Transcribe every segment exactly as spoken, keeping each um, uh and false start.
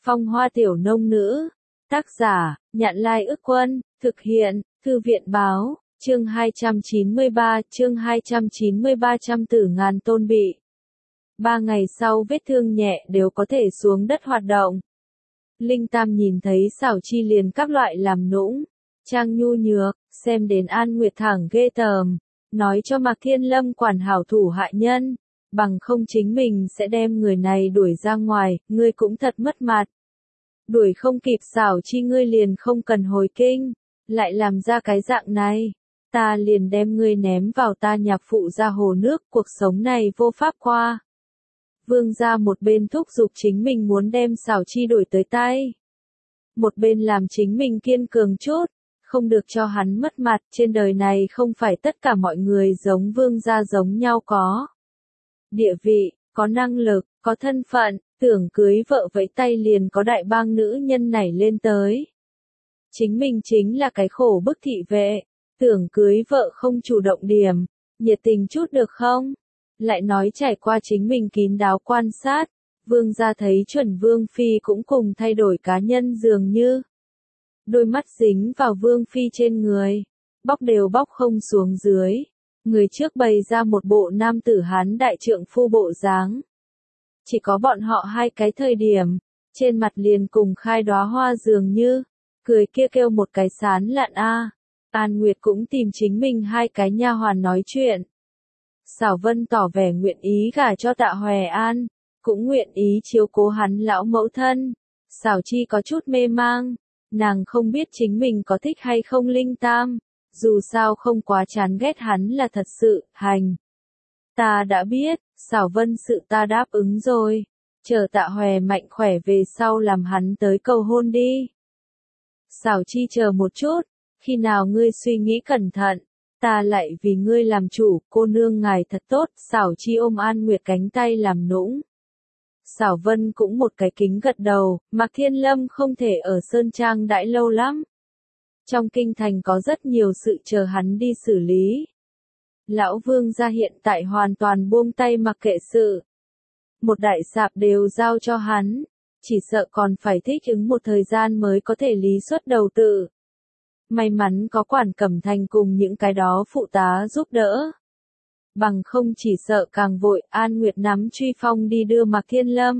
Phong hoa tiểu nông nữ. Tác giả, Nhạn Lai Ức Quân, thực hiện, Thư viện báo, chương hai trăm chín mươi ba, chương hai trăm chín mươi ba trăm tử ngàn tôn bị. Ba ngày sau vết thương nhẹ đều có thể xuống đất hoạt động. Linh Tam nhìn thấy Xảo Chi liền các loại làm nũng, trang nhu nhược, xem đến An Nguyệt thẳng ghê tởm, nói cho Mạc Thiên Lâm quản hảo thủ hại nhân, bằng không chính mình sẽ đem người này đuổi ra ngoài, ngươi cũng thật mất mặt. Đuổi không kịp Xảo Chi ngươi liền không cần hồi kinh, lại làm ra cái dạng này, ta liền đem ngươi ném vào ta nhạc phụ ra hồ nước, cuộc sống này vô pháp qua. Vương gia một bên thúc giục chính mình muốn đem Xảo Chi đuổi tới tay, một bên làm chính mình kiên cường chút, không được cho hắn mất mặt, trên đời này không phải tất cả mọi người giống vương gia giống nhau có địa vị, có năng lực, có thân phận, tưởng cưới vợ vẫy tay liền có đại bang nữ nhân nảy lên tới. Chính mình chính là cái khổ bức thị vệ, tưởng cưới vợ không chủ động điểm, nhiệt tình chút được không? Lại nói trải qua chính mình kín đáo quan sát, vương gia thấy chuẩn vương phi cũng cùng thay đổi cá nhân dường như. Đôi mắt dính vào vương phi trên người, bóc đều bóc không xuống dưới. Người trước bày ra một bộ nam tử hán đại trượng phu bộ dáng. Chỉ có bọn họ hai cái thời điểm, trên mặt liền cùng khai đóa hoa dường như, cười kia kêu một cái sán lạn a. An Nguyệt cũng tìm chính mình hai cái nha hoàn nói chuyện. Xảo Vân tỏ vẻ nguyện ý gả cho Tạ Hòe An, cũng nguyện ý chiếu cố hắn lão mẫu thân. Xảo Chi có chút mê mang, nàng không biết chính mình có thích hay không Linh Tam, dù sao không quá chán ghét hắn là thật sự, hành. Ta đã biết, Xảo Vân sự ta đáp ứng rồi, chờ Tạ Hòe mạnh khỏe về sau làm hắn tới cầu hôn đi. Xảo Chi chờ một chút, khi nào ngươi suy nghĩ cẩn thận, ta lại vì ngươi làm chủ, cô nương ngài thật tốt. Xảo Chi ôm An Nguyệt cánh tay làm nũng. Xảo Vân cũng một cái kính gật đầu, Mạc Thiên Lâm không thể ở Sơn Trang đãi lâu lắm. Trong kinh thành có rất nhiều sự chờ hắn đi xử lý. Lão vương gia hiện tại hoàn toàn buông tay mặc kệ sự. Một đại sạp đều giao cho hắn, chỉ sợ còn phải thích ứng một thời gian mới có thể lý xuất đầu tự. May mắn có Quản Cẩm Thành cùng những cái đó phụ tá giúp đỡ. Bằng không chỉ sợ càng vội. An Nguyệt nắm Truy Phong đi đưa Mạc Thiên Lâm.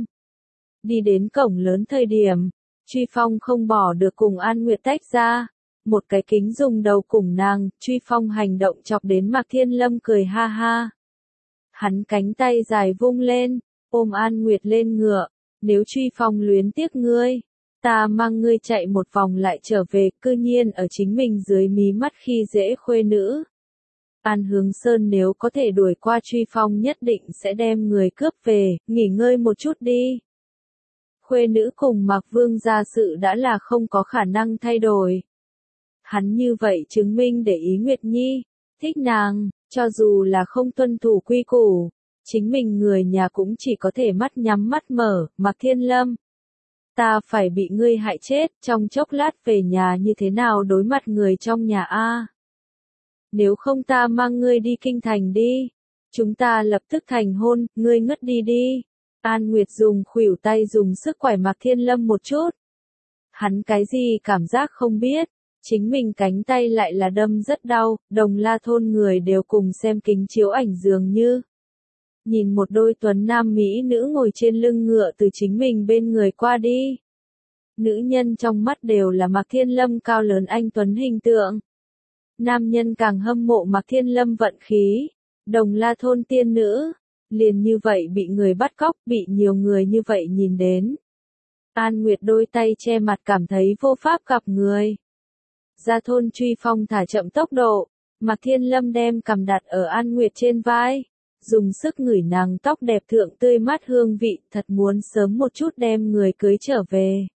Đi đến cổng lớn thời điểm, Truy Phong không bỏ được cùng An Nguyệt tách ra. Một cái kính dùng đầu cùng nàng, Truy Phong hành động chọc đến Mạc Thiên Lâm cười ha ha. Hắn cánh tay dài vung lên, ôm An Nguyệt lên ngựa, nếu Truy Phong luyến tiếc ngươi, ta mang ngươi chạy một vòng lại trở về, cư nhiên ở chính mình dưới mí mắt khi dễ khuê nữ. An Hướng Sơn nếu có thể đuổi qua Truy Phong nhất định sẽ đem người cướp về, nghỉ ngơi một chút đi. Khuê nữ cùng Mạc Vương gia sự đã là không có khả năng thay đổi. Hắn như vậy chứng minh để ý Nguyệt Nhi, thích nàng, cho dù là không tuân thủ quy củ, chính mình người nhà cũng chỉ có thể mắt nhắm mắt mở. Mạc Thiên Lâm, ta phải bị ngươi hại chết, trong chốc lát về nhà như thế nào đối mặt người trong nhà a? Nếu không ta mang ngươi đi kinh thành đi, chúng ta lập tức thành hôn, ngươi ngất đi đi. An Nguyệt dùng khuỷu tay dùng sức quải Mạc Thiên Lâm một chút. Hắn cái gì cảm giác không biết, chính mình cánh tay lại là đâm rất đau, Đồng La thôn người đều cùng xem kính chiếu ảnh dường như. Nhìn một đôi tuấn nam mỹ nữ ngồi trên lưng ngựa từ chính mình bên người qua đi. Nữ nhân trong mắt đều là Mạc Thiên Lâm cao lớn anh tuấn hình tượng. Nam nhân càng hâm mộ Mạc Thiên Lâm vận khí. Đồng La thôn tiên nữ, liền như vậy bị người bắt cóc, bị nhiều người như vậy nhìn đến. An Nguyệt đôi tay che mặt cảm thấy vô pháp gặp người. Ra thôn Truy Phong thả chậm tốc độ, Mạc Thiên Lâm đem cằm đặt ở An Nguyệt trên vai, dùng sức ngửi nàng tóc đẹp thượng tươi mát hương vị, thật muốn sớm một chút đem người cưới trở về.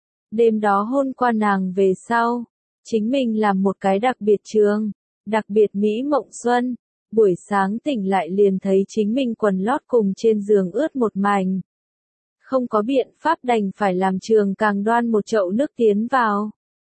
Đêm đó hôn qua nàng về sau, chính mình làm một cái đặc biệt trường, đặc biệt mỹ mộng xuân, buổi sáng tỉnh lại liền thấy chính mình quần lót cùng trên giường ướt một mảnh. Không có biện pháp đành phải làm trường càng đoan một chậu nước tiến vào.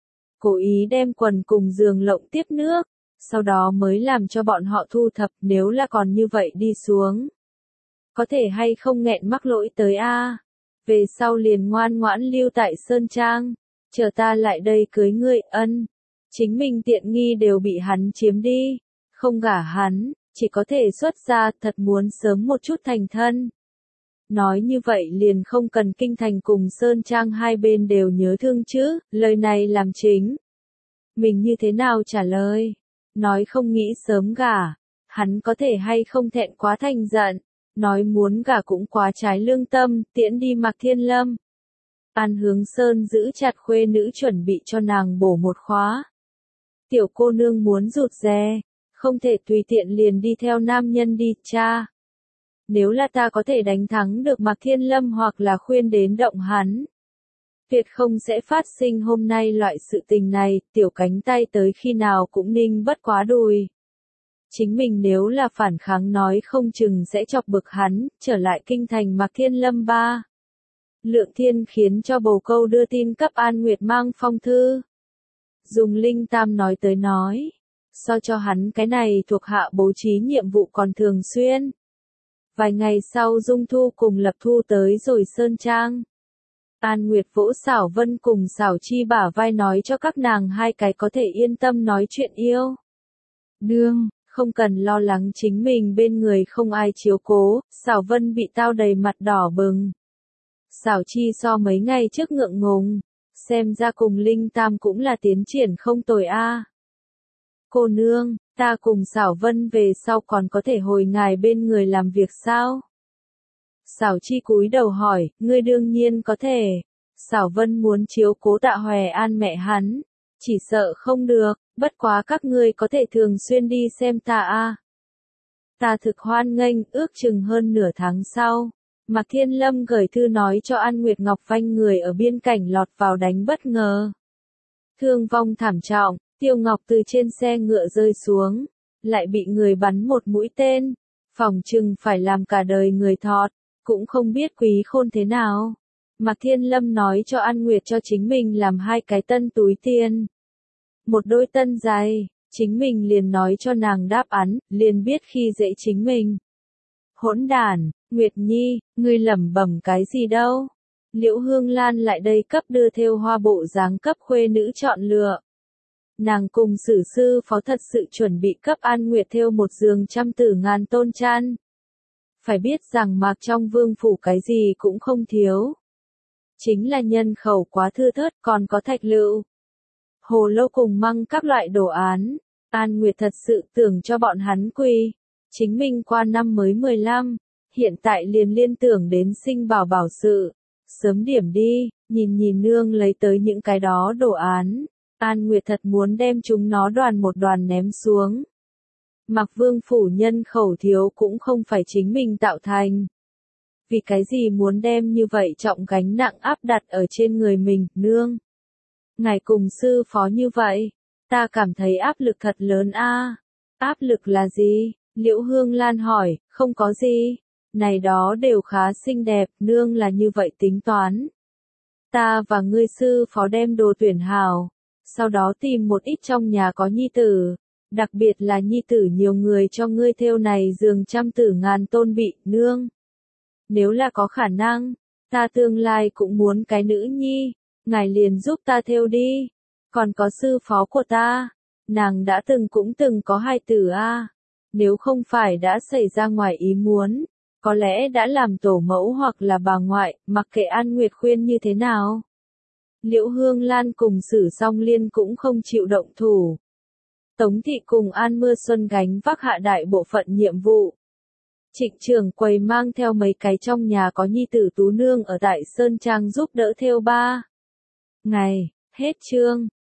Cố ý đem quần cùng giường lộng tiếp nước, sau đó mới làm cho bọn họ thu thập, nếu là còn như vậy đi xuống. Có thể hay không nghẹn mắc lỗi tới a? Về sau liền ngoan ngoãn lưu tại Sơn Trang, chờ ta lại đây cưới ngươi. Ân. Chính mình tiện nghi đều bị hắn chiếm đi, không gả hắn, chỉ có thể xuất gia, thật muốn sớm một chút thành thân. Nói như vậy liền không cần kinh thành cùng Sơn Trang hai bên đều nhớ thương chứ, lời này làm chính. Mình như thế nào trả lời? Nói không nghĩ sớm gả, hắn có thể hay không thẹn quá thành giận, nói muốn gả cũng quá trái lương tâm, tiễn đi Mạc Thiên Lâm. An Hướng Sơn giữ chặt khuê nữ chuẩn bị cho nàng bổ một khóa. Tiểu cô nương muốn rụt rè, không thể tùy tiện liền đi theo nam nhân đi, cha. Nếu là ta có thể đánh thắng được Mạc Thiên Lâm hoặc là khuyên đến động hắn, tuyệt không sẽ phát sinh hôm nay loại sự tình này. Tiểu cánh tay tới khi nào cũng ninh bất quá đùi. Chính mình nếu là phản kháng nói không chừng sẽ chọc bực hắn, trở lại kinh thành Mạc Thiên Lâm ba. Lượng Thiên khiến cho bầu câu đưa tin cấp An Nguyệt mang phong thư. Dùng linh tam nói tới nói, so cho hắn cái này thuộc hạ bố trí nhiệm vụ còn thường xuyên. Vài ngày sau Dung Thu cùng Lập Thu tới rồi Sơn Trang. An Nguyệt vỗ Xảo Vân cùng Xảo Chi bả vai nói cho các nàng hai cái có thể yên tâm nói chuyện yêu đương, không cần lo lắng chính mình bên người không ai chiếu cố. Xảo Vân bị tao đầy mặt đỏ bừng. Xảo Chi so mấy ngày trước ngượng ngùng, xem ra cùng Linh Tam cũng là tiến triển không tồi a. Cô nương, ta cùng Xảo Vân về sau còn có thể hồi ngài bên người làm việc sao? Xảo Chi cúi đầu hỏi, ngươi đương nhiên có thể. Xảo Vân muốn chiếu cố Tạ Hòe An mẹ hắn, chỉ sợ không được, bất quá các ngươi có thể thường xuyên đi xem ta a. Ta thực hoan nghênh, ước chừng hơn nửa tháng sau. Mạc Thiên Lâm gửi thư nói cho An Nguyệt Ngọc Vanh người ở biên cảnh lọt vào đánh bất ngờ. Thương vong thảm trọng, Tiêu Ngọc từ trên xe ngựa rơi xuống, lại bị người bắn một mũi tên, phỏng chừng phải làm cả đời người thọt, cũng không biết Quý Khôn thế nào. Mạc Thiên Lâm nói cho An Nguyệt cho chính mình làm hai cái tân túi tiền. Một đôi tân giày, chính mình liền nói cho nàng đáp án, liền biết khi dễ chính mình. Hỗn đản, Nguyệt Nhi, ngươi lẩm bẩm cái gì đâu? Liễu Hương Lan lại đây cấp đưa theo hoa bộ dáng cấp khuê nữ chọn lựa. Nàng cùng Sử sư phó thật sự chuẩn bị cấp An Nguyệt theo một giường trăm tử ngàn tôn chăn. Phải biết rằng Mạc trong vương phủ cái gì cũng không thiếu. Chính là nhân khẩu quá thưa thớt, còn có thạch lựu, hồ lô cùng măng các loại đồ án. An Nguyệt thật sự tưởng cho bọn hắn quỳ. Chính mình qua năm mới mười lăm, hiện tại liền liên tưởng đến sinh bảo bảo sự. Sớm điểm đi, nhìn nhìn nương lấy tới những cái đó đồ án. An Nguyệt thật muốn đem chúng nó đoàn một đoàn ném xuống. Mặc vương phủ nhân khẩu thiếu cũng không phải chính mình tạo thành. Vì cái gì muốn đem như vậy trọng gánh nặng áp đặt ở trên người mình, nương? Ngài cùng sư phó như vậy, ta cảm thấy áp lực thật lớn a. Áp lực là gì? Liễu Hương Lan hỏi, không có gì. Này đó đều khá xinh đẹp, nương là như vậy tính toán. Ta và ngươi sư phó đem đồ tuyển hào, sau đó tìm một ít trong nhà có nhi tử, đặc biệt là nhi tử nhiều người cho ngươi theo này giường trăm tử ngàn tôn bị, nương. Nếu là có khả năng, ta tương lai cũng muốn cái nữ nhi, ngài liền giúp ta theo đi. Còn có sư phó của ta, nàng đã từng cũng từng có hai tử a. Nếu không phải đã xảy ra ngoài ý muốn, có lẽ đã làm tổ mẫu hoặc là bà ngoại, mặc kệ An Nguyệt khuyên như thế nào. Liễu Hương Lan cùng Sử Song Liên cũng không chịu động thủ. Tống Thị cùng An Mưa Xuân gánh vác hạ đại bộ phận nhiệm vụ. Trịnh Trường Quầy mang theo mấy cái trong nhà có nhi tử tú nương ở tại Sơn Trang giúp đỡ theo ba ngày. Hết chương.